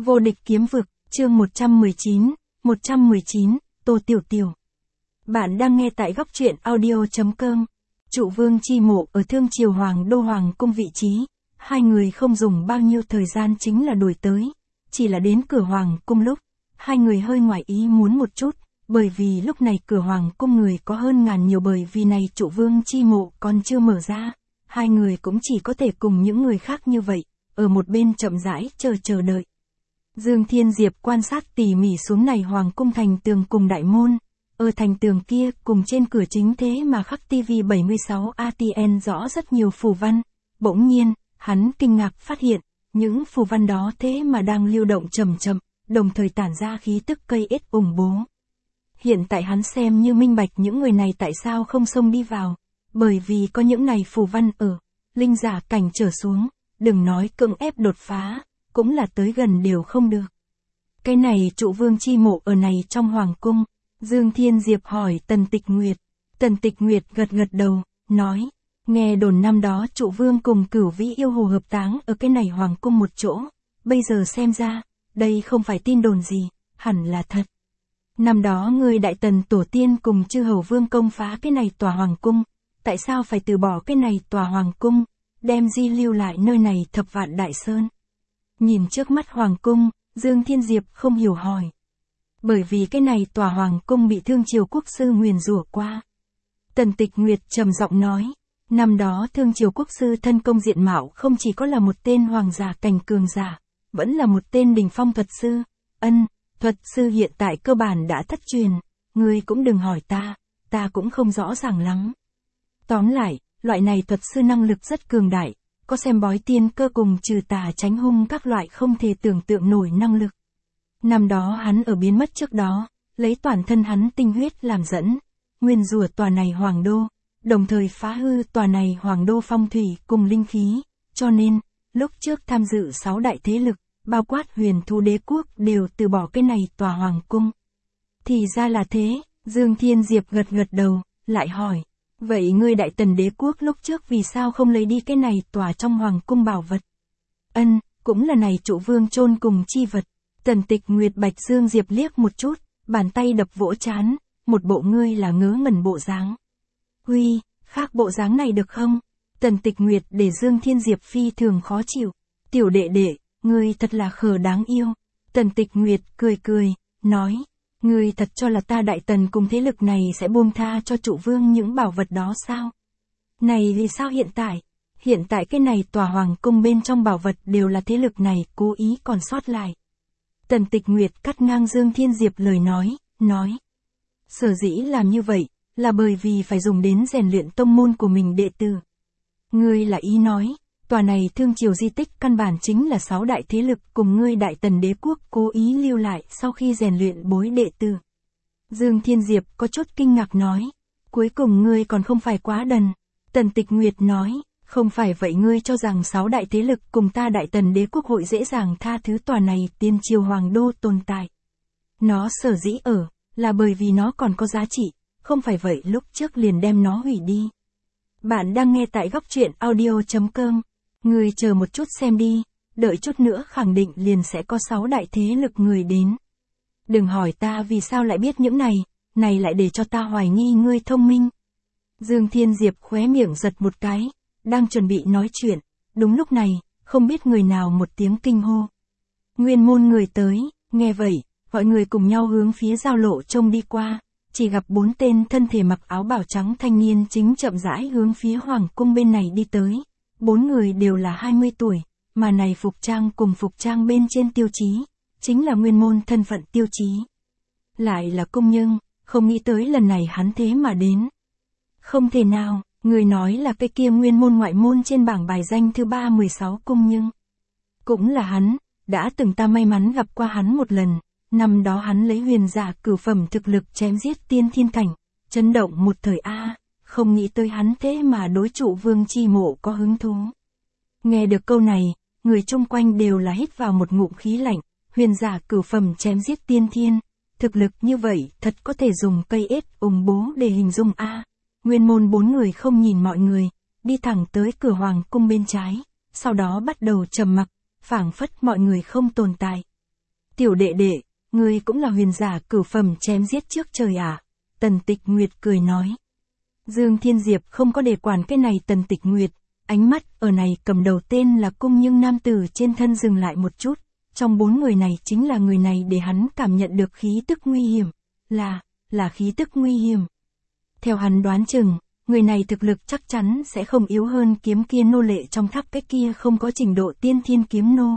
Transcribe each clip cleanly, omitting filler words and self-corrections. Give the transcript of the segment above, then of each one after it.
Vô địch kiếm vực, chương 119, Tô Tiểu Tiểu. Bạn đang nghe tại góc truyện audio.com. Trụ vương chi mộ ở Thương Triều Hoàng Đô Hoàng cung vị trí, hai người không dùng bao nhiêu thời gian chính là đuổi tới, chỉ là đến cửa Hoàng cung lúc, hai người hơi ngoài ý muốn một chút, bởi vì lúc này cửa Hoàng cung người có hơn ngàn nhiều, bởi vì này trụ vương chi mộ còn chưa mở ra, hai người cũng chỉ có thể cùng những người khác như vậy, ở một bên chậm rãi chờ đợi. Dương Thiên Diệp quan sát tỉ mỉ xuống này Hoàng cung thành tường cùng đại môn, ở thành tường kia cùng trên cửa chính thế mà khắc TV 76 ATN rõ rất nhiều phù văn, bỗng nhiên, hắn kinh ngạc phát hiện, những phù văn đó thế mà đang lưu động chậm chậm, đồng thời tản ra khí tức cây ết ủng bố. Hiện tại hắn xem như minh bạch những người này tại sao không xông đi vào, bởi vì có những này phù văn ở, linh giả cảnh trở xuống, đừng nói cưỡng ép đột phá, cũng là tới gần đều không được. Cái này trụ vương chi mộ ở này trong Hoàng cung, Dương Thiên Diệp hỏi Tần Tịch Nguyệt. Tần Tịch Nguyệt gật đầu, nói, nghe đồn năm đó trụ vương cùng Cửu Vĩ yêu hồ hợp táng ở cái này Hoàng cung một chỗ, bây giờ xem ra, đây không phải tin đồn gì, hẳn là thật. Năm đó người Đại Tần tổ tiên cùng chư hầu vương công phá cái này tòa Hoàng cung, tại sao phải từ bỏ cái này tòa Hoàng cung, đem di lưu lại nơi này Thập Vạn Đại Sơn? Nhìn trước mắt Hoàng cung, Dương Thiên Diệp không hiểu hỏi. Bởi vì cái này tòa Hoàng cung bị Thương Triều quốc sư nguyền rủa qua. Tần Tịch Nguyệt trầm giọng nói, năm đó Thương Triều quốc sư thân công diện mạo không chỉ có là một tên hoàng giả cảnh cường giả, vẫn là một tên đỉnh phong thuật sư. Thuật sư hiện tại cơ bản đã thất truyền, ngươi cũng đừng hỏi ta cũng không rõ ràng lắm. Tóm lại, loại này thuật sư năng lực rất cường đại, có xem bói tiên cơ cùng trừ tà tránh hung các loại không thể tưởng tượng nổi năng lực. Năm đó hắn ở biến mất trước đó, lấy toàn thân hắn tinh huyết làm dẫn, nguyên rủa tòa này Hoàng đô, đồng thời phá hư tòa này Hoàng đô phong thủy cùng linh khí, cho nên, lúc trước tham dự 6 đại thế lực, bao quát Huyền Thú Đế quốc đều từ bỏ cái này tòa Hoàng cung. Thì ra là thế, Dương Thiên Diệp gật đầu, lại hỏi, vậy ngươi Đại Tần Đế quốc lúc trước vì sao không lấy đi cái này tòa trong Hoàng cung bảo vật? Cũng là này trụ vương chôn cùng chi vật. Tần Tịch Nguyệt Bạch Dương Diệp liếc một chút, bàn tay đập vỗ trán, một bộ ngươi là ngớ ngẩn bộ dáng. Huy, khác bộ dáng này được không? Tần Tịch Nguyệt để Dương Thiên Diệp phi thường khó chịu. Tiểu đệ đệ, ngươi thật là khờ đáng yêu. Tần Tịch Nguyệt cười, nói, ngươi thật cho là ta Đại Tần cùng thế lực này sẽ buông tha cho trụ vương những bảo vật đó sao? Này vì sao hiện tại cái này tòa Hoàng cung bên trong bảo vật đều là thế lực này cố ý còn sót lại. Tần Tịch Nguyệt cắt ngang Dương Thiên Diệp lời nói. Sở dĩ làm như vậy, là bởi vì phải dùng đến rèn luyện tông môn của mình đệ tử. Ngươi là ý nói, tòa này Thương Triều di tích căn bản chính là 6 đại thế lực cùng ngươi Đại Tần Đế quốc cố ý lưu lại sau khi rèn luyện bối đệ tử. Dương Thiên Diệp có chút kinh ngạc nói, cuối cùng ngươi còn không phải quá đần. Tần Tịch Nguyệt nói, không phải vậy ngươi cho rằng 6 đại thế lực cùng ta Đại Tần Đế quốc hội dễ dàng tha thứ tòa này Tiên Triều Hoàng đô tồn tại. Nó sở dĩ là bởi vì nó còn có giá trị, không phải vậy lúc trước liền đem nó hủy đi. Bạn đang nghe tại góc truyện audio.com. Ngươi chờ một chút xem đi, đợi chút nữa khẳng định liền sẽ có 6 đại thế lực người đến. Đừng hỏi ta vì sao lại biết những này lại để cho ta hoài nghi ngươi thông minh. Dương Thiên Diệp khóe miệng giật một cái, đang chuẩn bị nói chuyện, đúng lúc này, không biết người nào một tiếng kinh hô. Nguyên môn người tới, nghe vậy, mọi người cùng nhau hướng phía giao lộ trông đi qua, chỉ gặp 4 tên thân thể mặc áo bào trắng thanh niên chính chậm rãi hướng phía Hoàng cung bên này đi tới. 4 người đều là 20 tuổi, mà này phục trang cùng phục trang bên trên tiêu chí, chính là nguyên môn thân phận tiêu chí. Lại là công nhân, không nghĩ tới lần này hắn thế mà đến. Không thể nào, người nói là cái kia nguyên môn ngoại môn trên bảng bài danh thứ 316 cung nhưng. Cũng là hắn, đã từng ta may mắn gặp qua hắn một lần, năm đó hắn lấy huyền giả cửu phẩm thực lực chém giết tiên thiên cảnh, chấn động một thời không nghĩ tới hắn thế mà đối trụ vương chi mộ có hứng thú. Nghe được câu này, người chung quanh đều là hít vào một ngụm khí lạnh, huyền giả cửu phẩm chém giết tiên thiên, thực lực như vậy thật có thể dùng cây ết ủng bố để hình dung Nguyên môn 4 người không nhìn mọi người, đi thẳng tới cửa Hoàng cung bên trái, sau đó bắt đầu trầm mặc, phảng phất mọi người không tồn tại. Tiểu đệ đệ, ngươi cũng là huyền giả cửu phẩm chém giết trước trời à? Tần Tịch Nguyệt cười nói. Dương Thiên Diệp không có để quản cái này Tần Tịch Nguyệt, ánh mắt ở này cầm đầu tên là Cung nhưng nam tử trên thân dừng lại một chút, trong 4 người này chính là người này để hắn cảm nhận được khí tức nguy hiểm, là khí tức nguy hiểm. Theo hắn đoán chừng, người này thực lực chắc chắn sẽ không yếu hơn kiếm kia nô lệ trong tháp cái kia không có trình độ tiên thiên kiếm nô.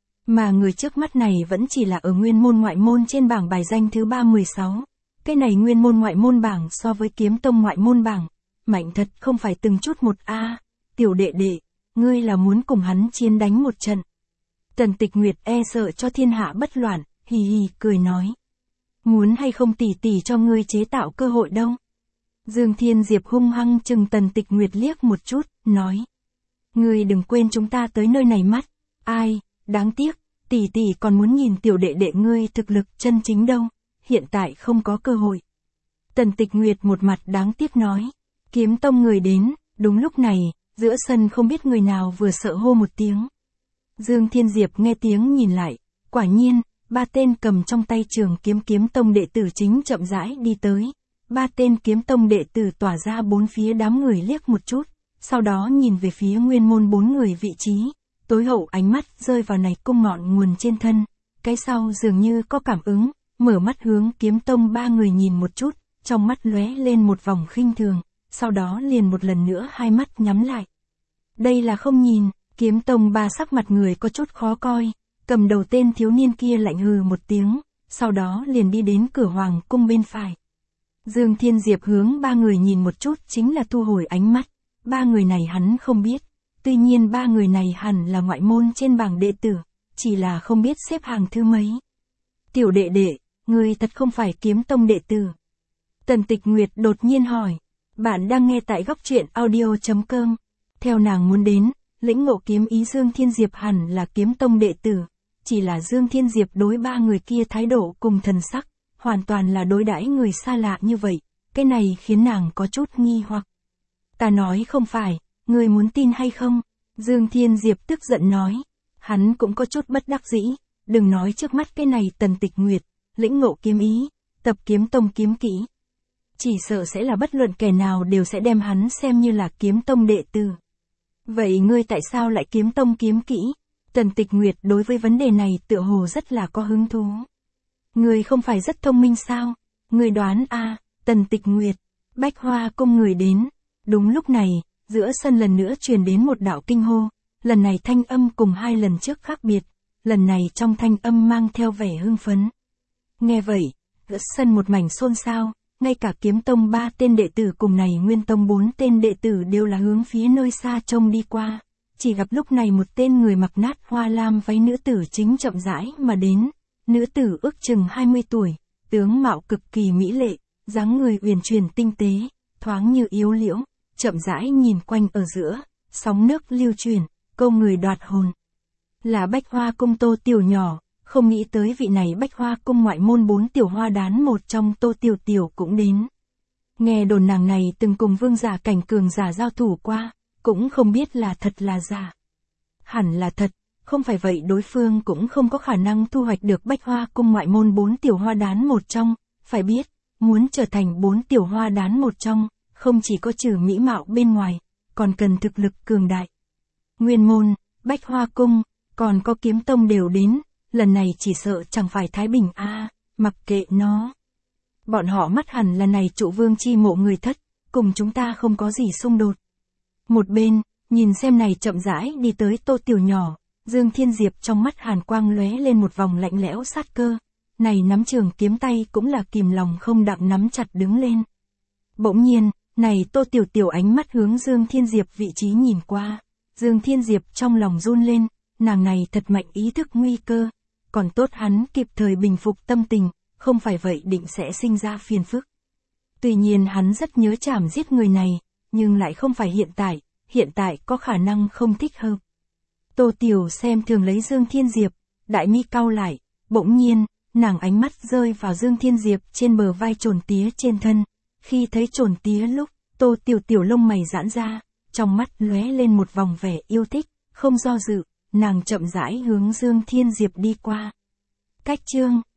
Mà người trước mắt này vẫn chỉ là ở nguyên môn ngoại môn trên bảng bài danh thứ 316. Cái này nguyên môn ngoại môn bảng so với kiếm tông ngoại môn bảng, mạnh thật không phải từng chút một a. Tiểu đệ đệ, ngươi là muốn cùng hắn chiến đánh một trận. Tần Tịch Nguyệt e sợ cho thiên hạ bất loạn, hì hì cười nói. Muốn hay không tỉ tỉ cho ngươi chế tạo cơ hội đâu. Dương Thiên Diệp hung hăng chừng Tần Tịch Nguyệt liếc một chút, nói. Ngươi đừng quên chúng ta tới nơi này mắt, ai, đáng tiếc, tỷ tỷ còn muốn nhìn tiểu đệ đệ ngươi thực lực chân chính đâu, hiện tại không có cơ hội. Tần Tịch Nguyệt một mặt đáng tiếc nói. Kiếm tông người đến, đúng lúc này, giữa sân không biết người nào vừa sợ hô một tiếng. Dương Thiên Diệp nghe tiếng nhìn lại, quả nhiên, 3 tên cầm trong tay trường kiếm tông đệ tử chính chậm rãi đi tới. 3 tên kiếm tông đệ tử tỏa ra 4 phía đám người liếc một chút, sau đó nhìn về phía nguyên môn 4 người vị trí, tối hậu ánh mắt rơi vào này cung ngọn nguồn trên thân, cái sau dường như có cảm ứng, mở mắt hướng kiếm tông 3 người nhìn một chút, trong mắt lóe lên một vòng khinh thường, sau đó liền một lần nữa hai mắt nhắm lại. Đây là không nhìn, kiếm tông 3 sắc mặt người có chút khó coi, cầm đầu tên thiếu niên kia lạnh hừ một tiếng, sau đó liền đi đến cửa hoàng cung bên phải. Dương Thiên Diệp hướng 3 người nhìn một chút chính là thu hồi ánh mắt, 3 người này hắn không biết, tuy nhiên 3 người này hẳn là ngoại môn trên bảng đệ tử, chỉ là không biết xếp hàng thứ mấy. Tiểu đệ đệ, ngươi thật không phải kiếm tông đệ tử. Tần Tịch Nguyệt đột nhiên hỏi, bạn đang nghe tại góc truyện audio.com, theo nàng muốn đến, lĩnh ngộ kiếm ý Dương Thiên Diệp hẳn là kiếm tông đệ tử, chỉ là Dương Thiên Diệp đối 3 người kia thái độ cùng thần sắc, hoàn toàn là đối đãi người xa lạ như vậy, cái này khiến nàng có chút nghi hoặc. Ta nói không phải, ngươi muốn tin hay không? Dương Thiên Diệp tức giận nói, hắn cũng có chút bất đắc dĩ, đừng nói trước mắt cái này Tần Tịch Nguyệt, lĩnh ngộ kiếm ý, tập kiếm tông kiếm kỹ. Chỉ sợ sẽ là bất luận kẻ nào đều sẽ đem hắn xem như là kiếm tông đệ tử. Vậy ngươi tại sao lại kiếm tông kiếm kỹ? Tần Tịch Nguyệt đối với vấn đề này tựa hồ rất là có hứng thú. Ngươi không phải rất thông minh sao? Ngươi đoán a? Tần Tịch Nguyệt, Bách Hoa cung người đến. Đúng lúc này, giữa sân lần nữa truyền đến một đạo kinh hô, lần này thanh âm cùng 2 lần trước khác biệt, lần này trong thanh âm mang theo vẻ hưng phấn. Nghe vậy, giữa sân một mảnh xôn xao, ngay cả kiếm tông 3 tên đệ tử cùng này nguyên tông 4 tên đệ tử đều là hướng phía nơi xa trông đi qua, chỉ gặp lúc này một tên người mặc nát hoa lam váy nữ tử chính chậm rãi mà đến, nữ tử ước chừng 20 tuổi, tướng mạo cực kỳ mỹ lệ, dáng người uyển chuyển tinh tế, thoáng như yếu liễu, chậm rãi nhìn quanh ở giữa, sóng nước lưu chuyển, câu người đoạt hồn. Là Bách Hoa cung Tô Tiểu nhỏ, không nghĩ tới vị này Bách Hoa cung ngoại môn 4 tiểu hoa đán một trong Tô Tiểu Tiểu cũng đến. Nghe đồn nàng này từng cùng vương giả cảnh cường giả giao thủ qua, cũng không biết là thật là giả. Hẳn là thật, không phải vậy đối phương cũng không có khả năng thu hoạch được Bách Hoa cung ngoại môn 4 tiểu hoa đán một trong, phải biết, muốn trở thành 4 tiểu hoa đán một trong, không chỉ có trừ mỹ mạo bên ngoài, còn cần thực lực cường đại. Nguyên môn, Bách Hoa cung, còn có kiếm tông đều đến, lần này chỉ sợ chẳng phải Thái Bình a, mặc kệ nó. Bọn họ mắt hẳn là này trụ vương chi mộ người thất, cùng chúng ta không có gì xung đột. Một bên, nhìn xem này chậm rãi đi tới Tô Tiểu nhỏ, Dương Thiên Diệp trong mắt hàn quang lóe lên một vòng lạnh lẽo sát cơ, này nắm trường kiếm tay cũng là kìm lòng không đặng nắm chặt đứng lên. Bỗng nhiên, này Tô Tiểu Tiểu ánh mắt hướng Dương Thiên Diệp vị trí nhìn qua, Dương Thiên Diệp trong lòng run lên, nàng này thật mạnh ý thức nguy cơ, còn tốt hắn kịp thời bình phục tâm tình, không phải vậy định sẽ sinh ra phiền phức. Tuy nhiên hắn rất nhớ chảm giết người này, nhưng lại không phải hiện tại có khả năng không thích hợp. Tô Tiểu xem thường lấy Dương Thiên Diệp, đại mi cau lại, bỗng nhiên, nàng ánh mắt rơi vào Dương Thiên Diệp trên bờ vai Trồn Tía trên thân, khi thấy Trồn Tía lúc, Tô Tiểu Tiểu lông mày giãn ra, trong mắt lóe lên một vòng vẻ yêu thích, không do dự, nàng chậm rãi hướng Dương Thiên Diệp đi qua. Cách chương